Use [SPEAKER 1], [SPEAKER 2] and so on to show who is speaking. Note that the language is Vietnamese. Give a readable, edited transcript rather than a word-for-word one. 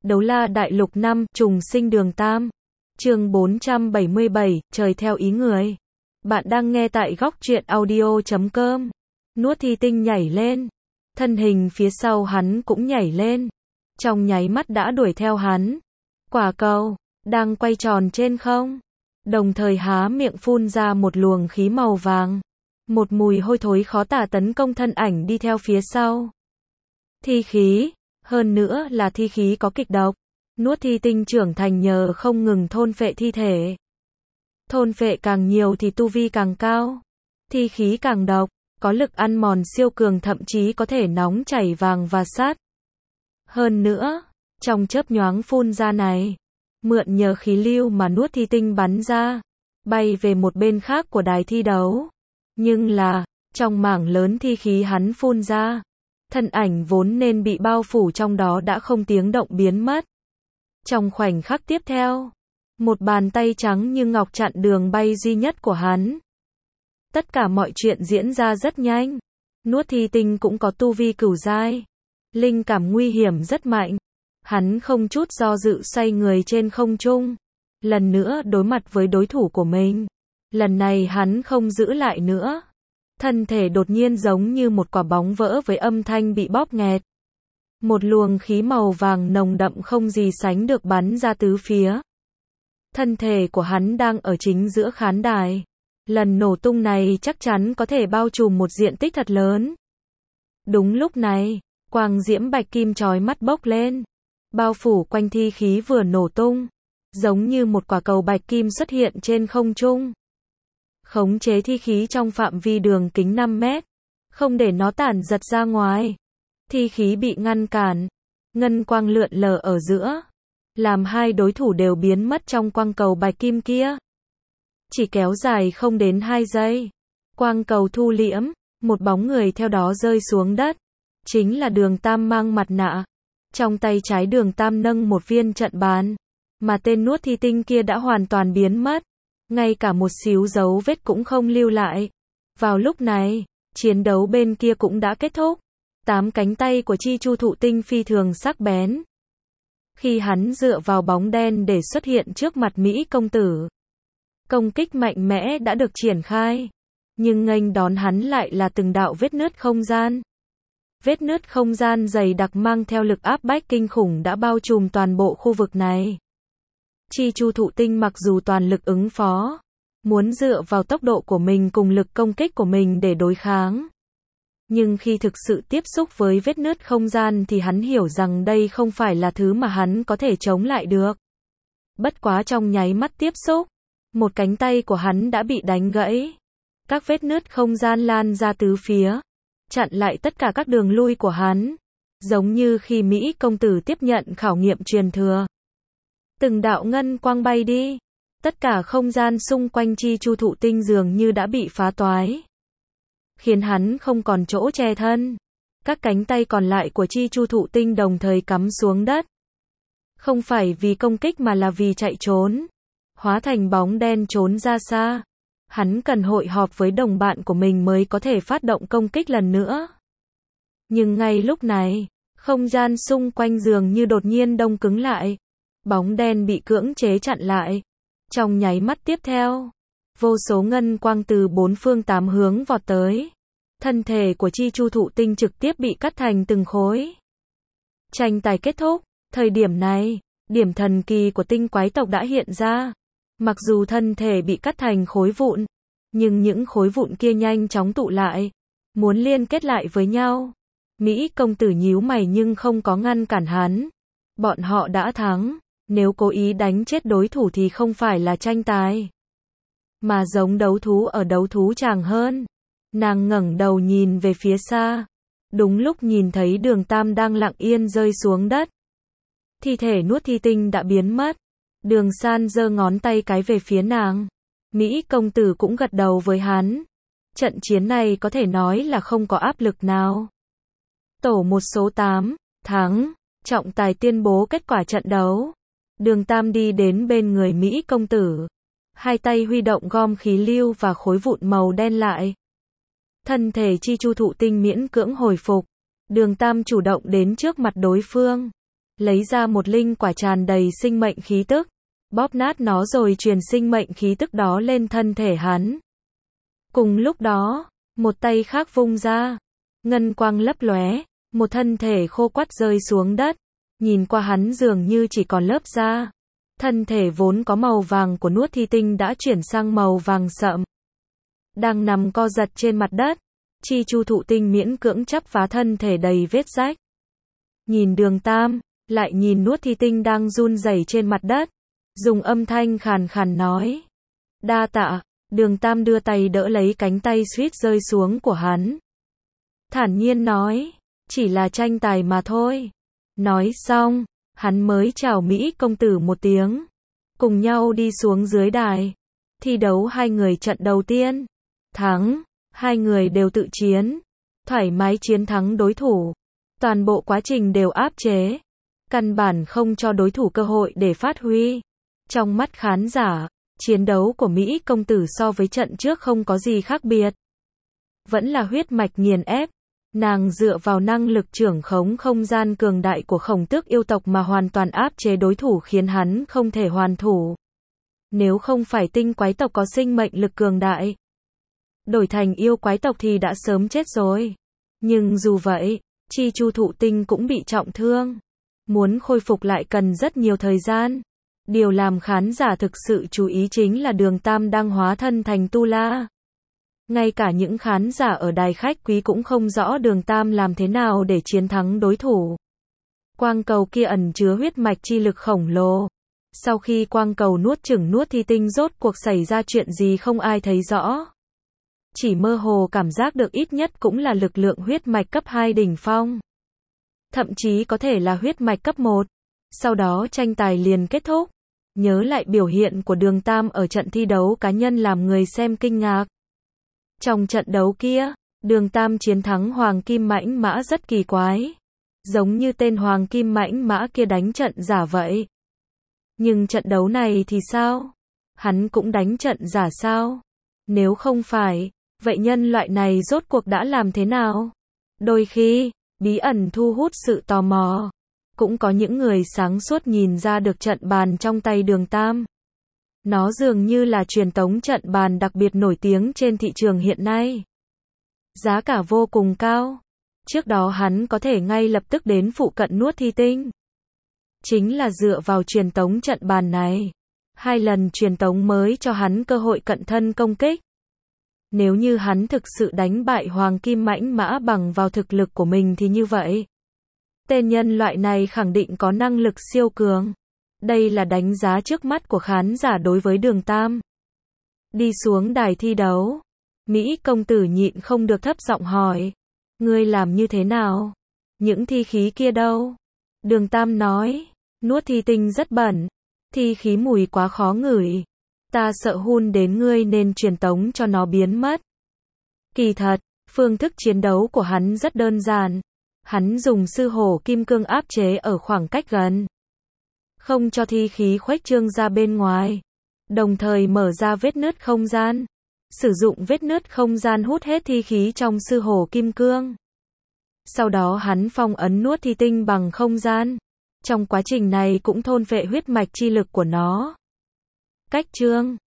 [SPEAKER 1] Đấu La Đại Lục 5, Trùng Sinh Đường Tam. Chương 477, trời theo ý người. Bạn đang nghe tại góc truyện audio.com. Nuốt Thi Tinh nhảy lên. Thân hình phía sau hắn cũng nhảy lên. Trong nháy mắt đã đuổi theo hắn. Quả cầu đang quay tròn trên không, đồng thời há miệng phun ra một luồng khí màu vàng. Một mùi hôi thối khó tả tấn công thân ảnh đi theo phía sau. Thi khí, hơn nữa là thi khí có kịch độc. Nuốt Thi Tinh trưởng thành nhờ không ngừng thôn phệ thi thể. Thôn phệ càng nhiều thì tu vi càng cao. Thi khí càng độc, có lực ăn mòn siêu cường, thậm chí có thể nóng chảy vàng và sắt. Hơn nữa, trong chớp nhoáng phun ra này, mượn nhờ khí lưu mà Nuốt Thi Tinh bắn ra, bay về một bên khác của đài thi đấu. Nhưng là, trong mảng lớn thi khí hắn phun ra, thân ảnh vốn nên bị bao phủ trong đó đã không tiếng động biến mất. Trong khoảnh khắc tiếp theo, một bàn tay trắng như ngọc chặn đường bay duy nhất của hắn. Tất cả mọi chuyện diễn ra rất nhanh. Nuốt Thi Tinh cũng có tu vi cửu giai. Linh cảm nguy hiểm rất mạnh. Hắn không chút do dự xoay người trên không trung. Lần nữa đối mặt với đối thủ của mình. Lần này hắn không giữ lại nữa. Thân thể đột nhiên giống như một quả bóng vỡ với âm thanh bị bóp nghẹt. Một luồng khí màu vàng nồng đậm không gì sánh được bắn ra tứ phía. Thân thể của hắn đang ở chính giữa khán đài. Lần nổ tung này chắc chắn có thể bao trùm một diện tích thật lớn. Đúng lúc này, quang diễm bạch kim chói mắt bốc lên, bao phủ quanh thi khí vừa nổ tung, giống như một quả cầu bạch kim xuất hiện trên không trung. Khống chế thi khí trong phạm vi đường kính 5 mét, không để nó tản giật ra ngoài. Thi khí bị ngăn cản, ngân quang lượn lờ ở giữa, làm hai đối thủ đều biến mất trong quang cầu bạch kim kia. Chỉ kéo dài không đến 2 giây, quang cầu thu liễm, một bóng người theo đó rơi xuống đất. Chính là Đường Tam mang mặt nạ. Trong tay trái Đường Tam nâng một viên trận bàn, mà tên Nuốt Thi Tinh kia đã hoàn toàn biến mất. Ngay cả một xíu dấu vết cũng không lưu lại. Vào lúc này, chiến đấu bên kia cũng đã kết thúc. 8 cánh tay của Chi Chu Thụ Tinh phi thường sắc bén. Khi hắn dựa vào bóng đen để xuất hiện trước mặt Mỹ công tử, công kích mạnh mẽ đã được triển khai. Nhưng nghênh đón hắn lại là từng đạo vết nứt không gian. Vết nứt không gian dày đặc mang theo lực áp bách kinh khủng đã bao trùm toàn bộ khu vực này. Chi Chu Thụ Tinh mặc dù toàn lực ứng phó, muốn dựa vào tốc độ của mình cùng lực công kích của mình để đối kháng. Nhưng khi thực sự tiếp xúc với vết nứt không gian thì hắn hiểu rằng đây không phải là thứ mà hắn có thể chống lại được. Bất quá trong nháy mắt tiếp xúc, một cánh tay của hắn đã bị đánh gãy. Các vết nứt không gian lan ra tứ phía, chặn lại tất cả các đường lui của hắn. Giống như khi Mỹ công tử tiếp nhận khảo nghiệm truyền thừa. Từng đạo ngân quang bay đi. Tất cả không gian xung quanh Chi Chu Thụ Tinh dường như đã bị phá toái, khiến hắn không còn chỗ che thân. Các cánh tay còn lại của Chi Chu Thụ Tinh đồng thời cắm xuống đất. Không phải vì công kích mà là vì chạy trốn. Hóa thành bóng đen trốn ra xa. Hắn cần hội họp với đồng bạn của mình mới có thể phát động công kích lần nữa. Nhưng ngay lúc này, không gian xung quanh dường như đột nhiên đông cứng lại. Bóng đen bị cưỡng chế chặn lại. Trong nháy mắt tiếp theo, vô số ngân quang từ 4 phương 8 hướng vọt tới. Thân thể của Chi Chu Thụ Tinh trực tiếp bị cắt thành từng khối. Tranh tài kết thúc. Thời điểm này, điểm thần kỳ của tinh quái tộc đã hiện ra. Mặc dù thân thể bị cắt thành khối vụn, nhưng những khối vụn kia nhanh chóng tụ lại, muốn liên kết lại với nhau. Mỹ công tử nhíu mày nhưng không có ngăn cản hắn. Bọn họ đã thắng. Nếu cố ý đánh chết đối thủ thì không phải là tranh tài, mà giống đấu thú ở đấu thú tràng hơn. Nàng ngẩng đầu nhìn về phía xa. Đúng lúc nhìn thấy Đường Tam đang lặng yên rơi xuống đất. Thi thể Nuốt Thi Tinh đã biến mất. Đường San giơ ngón tay cái về phía nàng. Mỹ công tử cũng gật đầu với hắn. Trận chiến này có thể nói là không có áp lực nào. Tổ 1 số 8, thắng. Trọng tài tuyên bố kết quả trận đấu. Đường Tam đi đến bên người Mỹ công tử. Hai tay huy động gom khí lưu và khối vụn màu đen lại. Thân thể Chi Chu Thụ Tinh miễn cưỡng hồi phục. Đường Tam chủ động đến trước mặt đối phương. lấy ra một linh quả tràn đầy sinh mệnh khí tức, bóp nát nó rồi truyền sinh mệnh khí tức đó lên thân thể hắn. Cùng lúc đó, một tay khác vung ra, ngân quang lấp lóe, một thân thể khô quắt rơi xuống đất, nhìn qua hắn dường như chỉ còn lớp da. Thân thể vốn có màu vàng của Nuốt Thi Tinh đã chuyển sang màu vàng sậm. Đang nằm co giật trên mặt đất, Chi Chu Thụ Tinh miễn cưỡng chắp vá thân thể đầy vết rách. Nhìn Đường Tam, lại nhìn Nuốt Thi Tinh đang run rẩy trên mặt đất, dùng âm thanh khàn khàn nói. Đa tạ. Đường Tam đưa tay đỡ lấy cánh tay suýt rơi xuống của hắn. Thản nhiên nói, chỉ là tranh tài mà thôi. Nói xong, hắn mới chào Mỹ công tử một tiếng. Cùng nhau đi xuống dưới đài. Thi đấu hai người trận đầu tiên. Thắng, hai người đều tự chiến. Thoải mái chiến thắng đối thủ. Toàn bộ quá trình đều áp chế. Căn bản không cho đối thủ cơ hội để phát huy. Trong mắt khán giả, chiến đấu của Mỹ công tử so với trận trước không có gì khác biệt. Vẫn là huyết mạch nghiền ép. Nàng dựa vào năng lực trưởng khống không gian cường đại của Khổng Tước yêu tộc mà hoàn toàn áp chế đối thủ khiến hắn không thể hoàn thủ. Nếu không phải tinh quái tộc có sinh mệnh lực cường đại, đổi thành yêu quái tộc thì đã sớm chết rồi. Nhưng dù vậy, Chi Chu Thụ Tinh cũng bị trọng thương. Muốn khôi phục lại cần rất nhiều thời gian. Điều làm khán giả thực sự chú ý chính là Đường Tam đang hóa thân thành Tu La. Ngay cả những khán giả ở đài khách quý cũng không rõ Đường Tam làm thế nào để chiến thắng đối thủ. Quang cầu kia ẩn chứa huyết mạch chi lực khổng lồ. Sau khi quang cầu nuốt chửng Nuốt Thi Tinh rốt cuộc xảy ra chuyện gì không ai thấy rõ. Chỉ mơ hồ cảm giác được ít nhất cũng là lực lượng huyết mạch cấp 2 đỉnh phong. Thậm chí có thể là huyết mạch cấp 1. Sau đó tranh tài liền kết thúc. Nhớ lại biểu hiện của Đường Tam ở trận thi đấu cá nhân làm người xem kinh ngạc. Trong trận đấu kia, Đường Tam chiến thắng Hoàng Kim Mãnh Mã rất kỳ quái. Giống như tên Hoàng Kim Mãnh Mã kia đánh trận giả vậy. Nhưng trận đấu này thì sao? Hắn cũng đánh trận giả sao? Nếu không phải, vậy nhân loại này rốt cuộc đã làm thế nào? Đôi khi, bí ẩn thu hút sự tò mò. Cũng có những người sáng suốt nhìn ra được trận bàn trong tay Đường Tam. Nó dường như là truyền tống trận bàn đặc biệt nổi tiếng trên thị trường hiện nay. Giá cả vô cùng cao. Trước đó hắn có thể ngay lập tức đến phụ cận Nuốt Thi Tinh. Chính là dựa vào truyền tống trận bàn này. 2 lần truyền tống mới cho hắn cơ hội cận thân công kích. Nếu như hắn thực sự đánh bại Hoàng Kim Mãnh Mã bằng vào thực lực của mình thì như vậy. Tên nhân loại này khẳng định có năng lực siêu cường. Đây là đánh giá trước mắt của khán giả đối với Đường Tam. Đi xuống đài thi đấu. Mỹ công tử nhịn không được thấp giọng hỏi. Ngươi làm như thế nào? Những thi khí kia đâu? Đường Tam nói. Nuốt Thi Tinh rất bẩn. Thi khí mùi quá khó ngửi. Ta sợ hun đến ngươi nên truyền tống cho nó biến mất. Kỳ thật, phương thức chiến đấu của hắn rất đơn giản. Hắn dùng sư hổ kim cương áp chế ở khoảng cách gần. Không cho thi khí khuếch trương ra bên ngoài. Đồng thời mở ra vết nứt không gian. Sử dụng vết nứt không gian hút hết thi khí trong sư hổ kim cương. Sau đó hắn phong ấn Nuốt Thi Tinh bằng không gian. Trong quá trình này cũng thôn phệ huyết mạch chi lực của nó. Cách trương.